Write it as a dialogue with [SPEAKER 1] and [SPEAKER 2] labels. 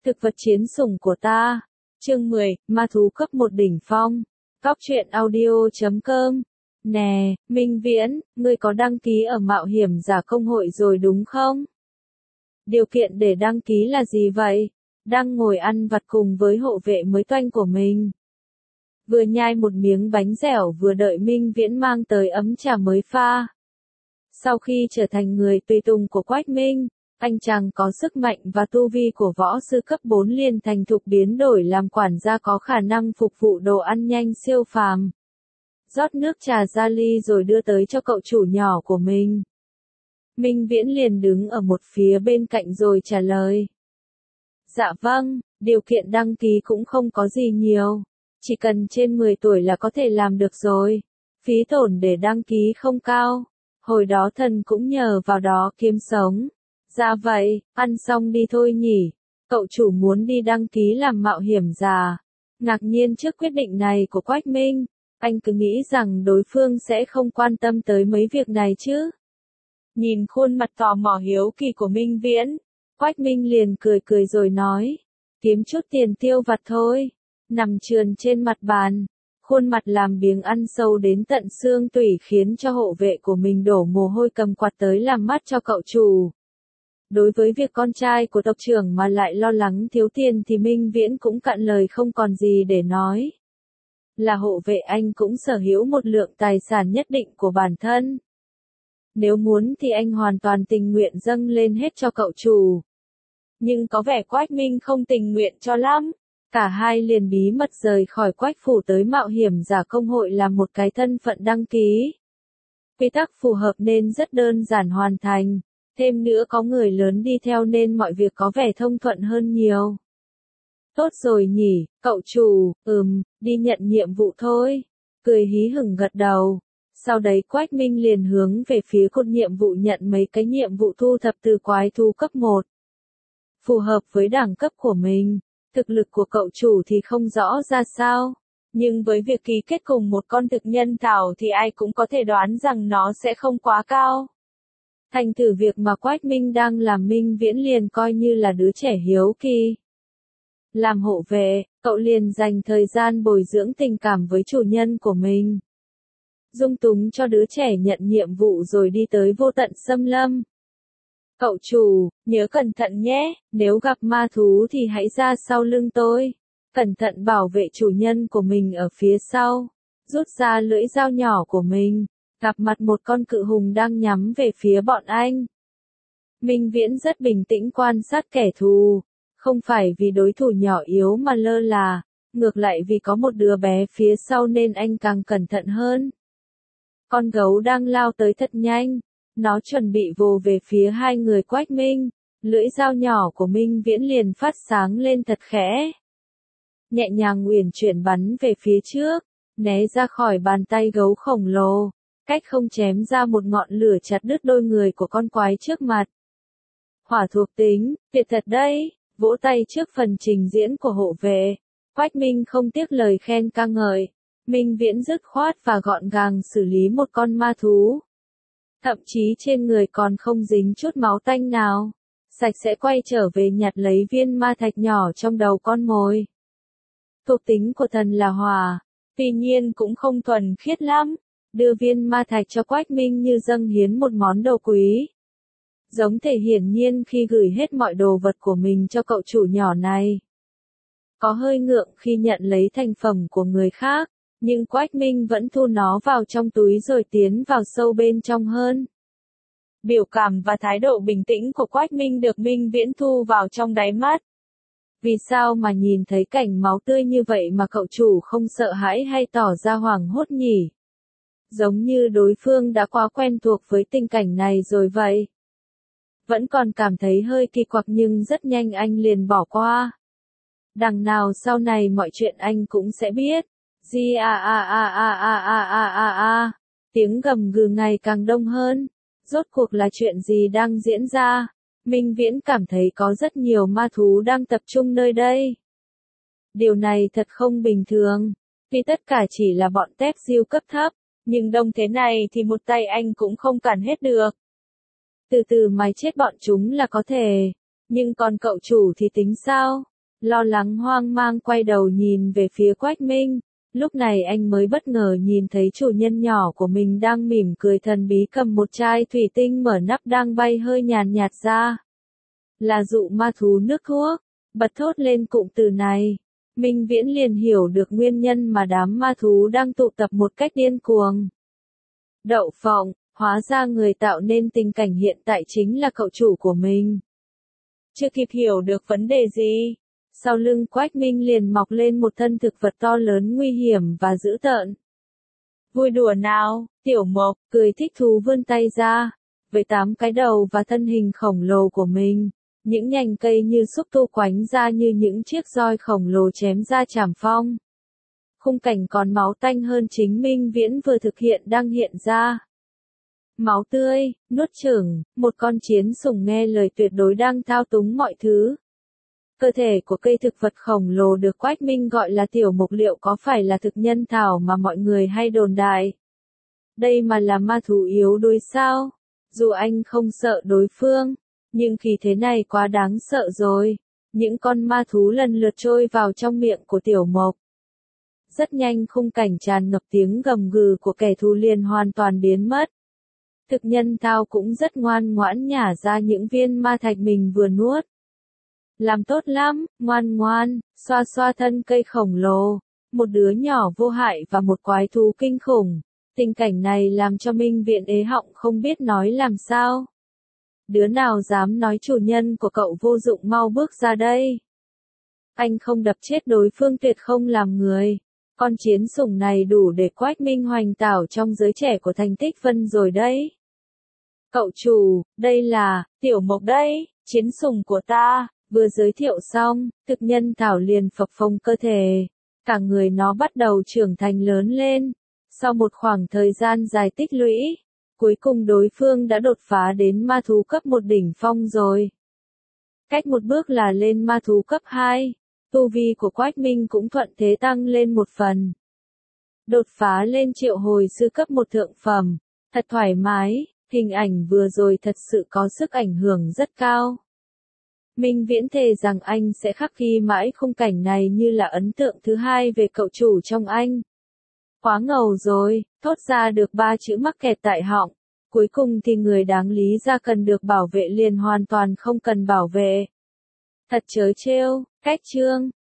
[SPEAKER 1] Thực vật chiến sủng của ta. Chương 10, ma thú cấp 1 đỉnh phong. Góc truyện audio.com. Nè, Minh Viễn, ngươi có đăng ký ở Mạo hiểm giả công hội rồi đúng không? Điều kiện để đăng ký là gì vậy? Đang ngồi ăn vặt cùng với hộ vệ mới toanh của mình. Vừa nhai một miếng bánh dẻo vừa đợi Minh Viễn mang tới ấm trà mới pha. Sau khi trở thành người tùy tùng của Quách Minh, anh chàng có sức mạnh và tu vi của võ sư cấp 4 liền thành thục biến đổi làm quản gia có khả năng phục vụ đồ ăn nhanh siêu phàm. Rót nước trà ra ly rồi đưa tới cho cậu chủ nhỏ của mình. Minh Viễn liền đứng ở một phía bên cạnh rồi trả lời. Dạ vâng, điều kiện đăng ký cũng không có gì nhiều. Chỉ cần trên 10 tuổi là có thể làm được rồi. Phí tổn để đăng ký không cao. Hồi đó thần cũng nhờ vào đó kiếm sống. Dạ vậy, ăn xong đi thôi nhỉ. Cậu chủ muốn đi đăng ký làm mạo hiểm giả. Ngạc nhiên trước quyết định này của Quách Minh, anh cứ nghĩ rằng đối phương sẽ không quan tâm tới mấy việc này chứ. Nhìn khuôn mặt tò mò hiếu kỳ của Minh Viễn, Quách Minh liền cười cười rồi nói, kiếm chút tiền tiêu vặt thôi. Nằm trườn trên mặt bàn, khuôn mặt làm biếng ăn sâu đến tận xương tủy khiến cho hộ vệ của mình đổ mồ hôi cầm quạt tới làm mắt cho cậu chủ. Đối với việc con trai của tộc trưởng mà lại lo lắng thiếu tiền thì Minh Viễn cũng cạn lời không còn gì để nói. Là hộ vệ anh cũng sở hữu một lượng tài sản nhất định của bản thân. Nếu muốn thì anh hoàn toàn tình nguyện dâng lên hết cho cậu chủ. Nhưng có vẻ Quách Minh không tình nguyện cho lắm. Cả hai liền bí mật rời khỏi Quách phủ tới mạo hiểm giả công hội làm một cái thân phận đăng ký. Quy tắc phù hợp nên rất đơn giản hoàn thành. Thêm nữa có người lớn đi theo nên mọi việc có vẻ thông thuận hơn nhiều. Tốt rồi nhỉ, cậu chủ, đi nhận nhiệm vụ thôi. Cười hí hửng gật đầu. Sau đấy Quách Minh liền hướng về phía cột nhiệm vụ nhận mấy cái nhiệm vụ thu thập từ quái thú cấp 1. Phù hợp với đẳng cấp của mình. Thực lực của cậu chủ thì không rõ ra sao. Nhưng với việc ký kết cùng một con thực nhân thảo thì ai cũng có thể đoán rằng nó sẽ không quá cao. Thành thử việc mà Quách Minh đang làm Minh Viễn liền coi như là đứa trẻ hiếu kỳ. Làm hộ vệ, cậu liền dành thời gian bồi dưỡng tình cảm với chủ nhân của mình. Dung túng cho đứa trẻ nhận nhiệm vụ rồi đi tới vô tận xâm lâm. Cậu chủ, nhớ cẩn thận nhé, nếu gặp ma thú thì hãy ra sau lưng tôi. Cẩn thận bảo vệ chủ nhân của mình ở phía sau. Rút ra lưỡi dao nhỏ của mình. Gặp mặt một con cự hùng đang nhắm về phía bọn anh. Minh Viễn rất bình tĩnh quan sát kẻ thù. Không phải vì đối thủ nhỏ yếu mà lơ là, ngược lại vì có một đứa bé phía sau nên anh càng cẩn thận hơn. Con gấu đang lao tới thật nhanh. Nó chuẩn bị vồ về phía hai người Quách Minh. Lưỡi dao nhỏ của Minh Viễn liền phát sáng lên thật khẽ. Nhẹ nhàng uyển chuyển bắn về phía trước. Né ra khỏi bàn tay gấu khổng lồ. Cách không chém ra một ngọn lửa chặt đứt đôi người của con quái trước mặt. Hỏa thuộc tính, tuyệt thật đấy, vỗ tay trước phần trình diễn của hộ vệ. Quách Minh không tiếc lời khen ca ngợi. Minh Viễn dứt khoát và gọn gàng xử lý một con ma thú. Thậm chí trên người còn không dính chút máu tanh nào. Sạch sẽ quay trở về nhặt lấy viên ma thạch nhỏ trong đầu con mồi. Thuộc tính của thần là hỏa, tuy nhiên cũng không thuần khiết lắm. Đưa viên ma thạch cho Quách Minh như dâng hiến một món đồ quý. Giống thể hiển nhiên khi gửi hết mọi đồ vật của mình cho cậu chủ nhỏ này. Có hơi ngượng khi nhận lấy thành phẩm của người khác, nhưng Quách Minh vẫn thu nó vào trong túi rồi tiến vào sâu bên trong hơn. Biểu cảm và thái độ bình tĩnh của Quách Minh được Minh Viễn thu vào trong đáy mắt. Vì sao mà nhìn thấy cảnh máu tươi như vậy mà cậu chủ không sợ hãi hay tỏ ra hoảng hốt nhỉ? Giống như đối phương đã quá quen thuộc với tình cảnh này rồi vậy. Vẫn còn cảm thấy hơi kỳ quặc nhưng rất nhanh anh liền bỏ qua. Đằng nào sau này mọi chuyện anh cũng sẽ biết. Tiếng gầm gừ ngày càng đông hơn. Rốt cuộc là chuyện gì đang diễn ra? Minh Viễn cảm thấy có rất nhiều ma thú đang tập trung nơi đây. Điều này thật không bình thường. Vì tất cả chỉ là bọn tép diêu cấp thấp. Nhưng đông thế này thì một tay anh cũng không cản hết được. Từ từ mài chết bọn chúng là có thể. Nhưng còn cậu chủ thì tính sao? lo lắng hoang mang quay đầu nhìn về phía Quách Minh. Lúc này anh mới bất ngờ nhìn thấy chủ nhân nhỏ của mình đang mỉm cười thần bí cầm một chai thủy tinh mở nắp đang bay hơi nhàn nhạt ra. Là dụ ma thú nước thuốc. Bật thốt lên cụm từ này. Minh Viễn liền hiểu được nguyên nhân mà đám ma thú đang tụ tập một cách điên cuồng. Đậu phộng, hóa ra người tạo nên tình cảnh hiện tại chính là cậu chủ của mình. Chưa kịp hiểu được vấn đề gì, sau lưng Quách Minh liền mọc lên một thân thực vật to lớn nguy hiểm và dữ tợn. Vui đùa nào, Tiểu Mộc, cười thích thú vươn tay ra, với 8 cái đầu và thân hình khổng lồ của mình. Những nhành cây như xúc tu quánh ra như những chiếc roi khổng lồ chém ra chảm phong. Khung cảnh còn máu tanh hơn chính Minh Viễn vừa thực hiện đang hiện ra. Máu tươi, nuốt chửng, một con chiến sủng nghe lời tuyệt đối đang thao túng mọi thứ. Cơ thể của cây thực vật khổng lồ được Quách Minh gọi là tiểu mục liệu có phải là thực nhân thảo mà mọi người hay đồn đại. Đây mà là ma thú yếu đuối sao? Dù anh không sợ đối phương, nhưng khí thế này quá đáng sợ rồi. Những con ma thú lần lượt trôi vào trong miệng của tiểu mộc. Rất nhanh khung cảnh tràn ngập tiếng gầm gừ của kẻ thù liền hoàn toàn biến mất. Thực nhân thao cũng rất ngoan ngoãn nhả ra những viên ma thạch mình vừa nuốt. Làm tốt lắm, ngoan ngoan, xoa xoa thân cây khổng lồ, một đứa nhỏ vô hại và một quái thú kinh khủng. Tình cảnh này làm cho Minh Viễn ế họng không biết nói làm sao. Đứa nào dám nói chủ nhân của cậu vô dụng mau bước ra đây. Anh không đập chết đối phương tuyệt không làm người. Con chiến sủng này đủ để Quách Minh hoành tảo trong giới trẻ của Thành Tích Vân rồi đấy. Cậu chủ, đây là, Tiểu Mộc đây, chiến sủng của ta. Vừa giới thiệu xong, thực nhân thảo liền phập phồng cơ thể. Cả người nó bắt đầu trưởng thành lớn lên. Sau một khoảng thời gian dài tích lũy, cuối cùng đối phương đã đột phá đến ma thú cấp 1 đỉnh phong rồi. Cách một bước là lên ma thú cấp 2, tu vi của Quách Minh cũng thuận thế tăng lên một phần. Đột phá lên triệu hồi sư cấp 1 thượng phẩm, thật thoải mái, hình ảnh vừa rồi thật sự có sức ảnh hưởng rất cao. Minh Viễn thề rằng anh sẽ khắc ghi mãi khung cảnh này như là ấn tượng thứ hai về cậu chủ trong anh. Quá ngầu rồi, thốt ra được 3 chữ mắc kẹt tại họng. Cuối cùng thì người đáng lý ra cần được bảo vệ liền hoàn toàn không cần bảo vệ. Thật trớ trêu, cách chương.